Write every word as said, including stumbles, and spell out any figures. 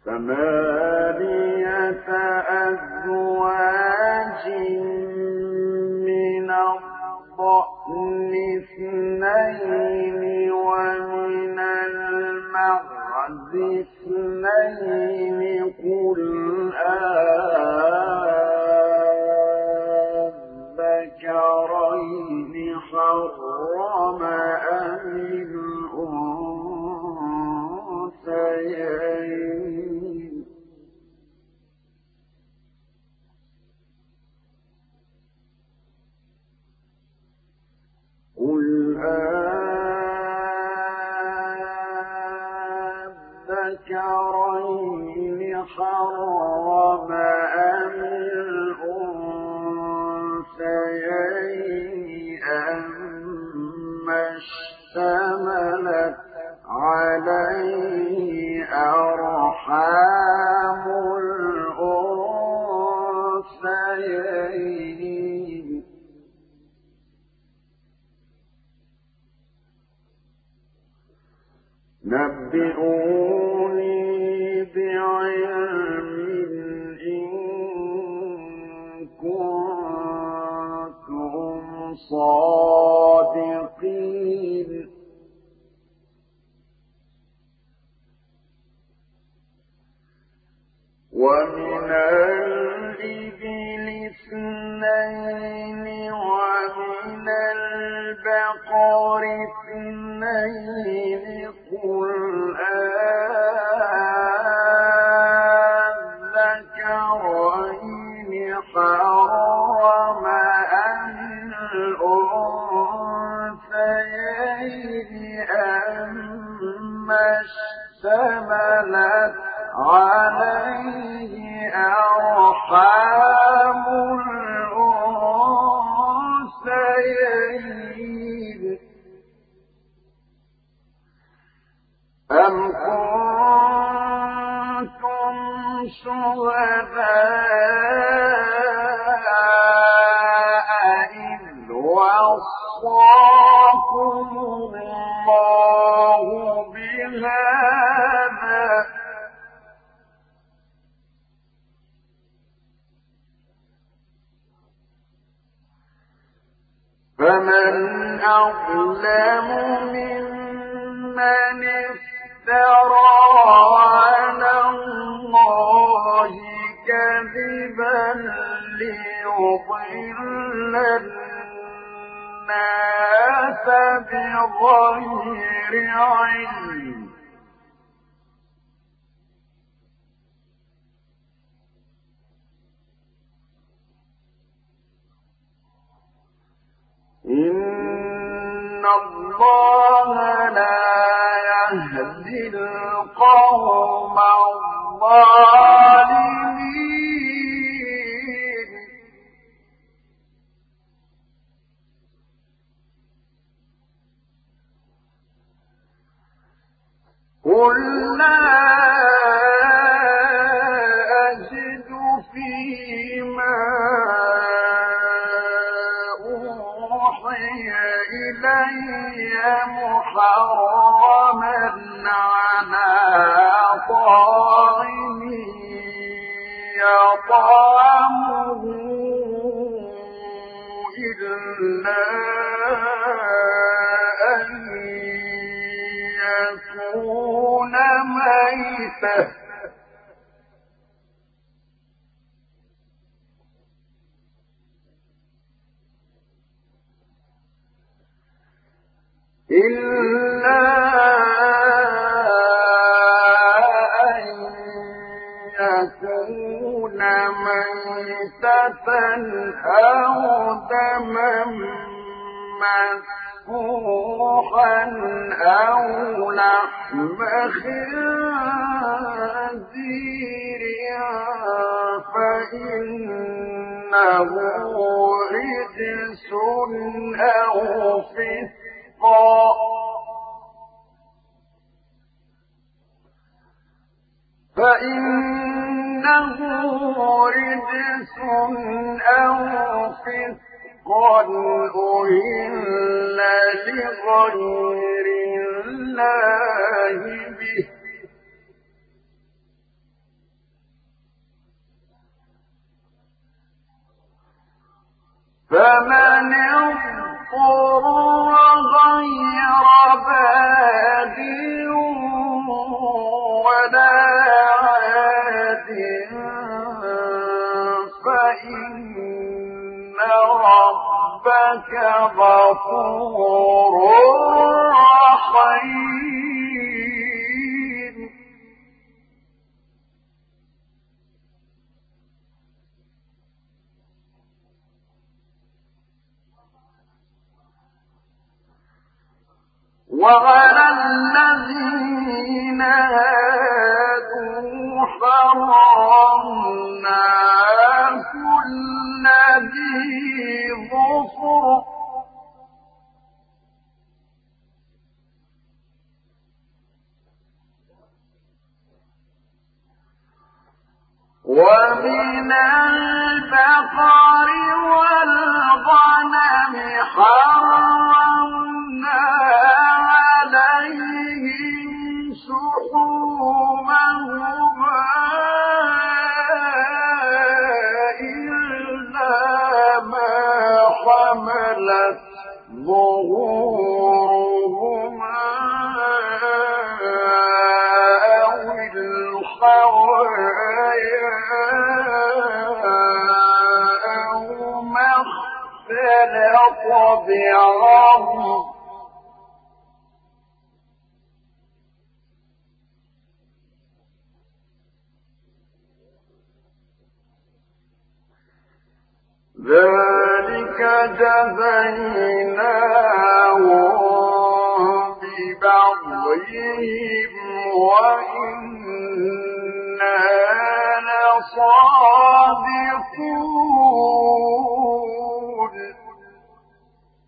ثمانية أزواج من الضأن اثنين ومن المعز اثنين قل أذكرين حرم أم الأنثيين قل أذكرين حرم أم الأنثيين أما اشتملت عليه أرحام الأنثيين نبئوني بعلم إن كنتم صادقين ومن الإبل اثنين ومن البقر اثنين قل أذكرين حرم أم الأنثيين أما اشتملت عليه أرحام الأنثيين أم كنتم شهداء إذ وصاكم الله بهذا فمن أظلم ممن افترى على الله كذبا ليضل الناس بغير علم إن الله لا يهدي القوم الظالمين قل لا أجد فيما إلي محرما على طاعم يطعمه إلا أن يكون ميتا إلا أن يكون ميتة أو دما مسفوحا أو لحم خنزير فإنه رجس أو فسقا فإنه رجس أو فسقا أهل لغير الله به فمن اضطر غير باغ ولا عاد فإن ربك غفور رحيم. وعلى الذين هادوا حرمنا كل ذي ظفر ومن البقر والغنم حرمنا عليهم شحومهما إلا ما حملت ظهورهما أو الحوايا أو ما اختلط بعظم ذلك جزيناهم ببغيهم وإنا لصادقون.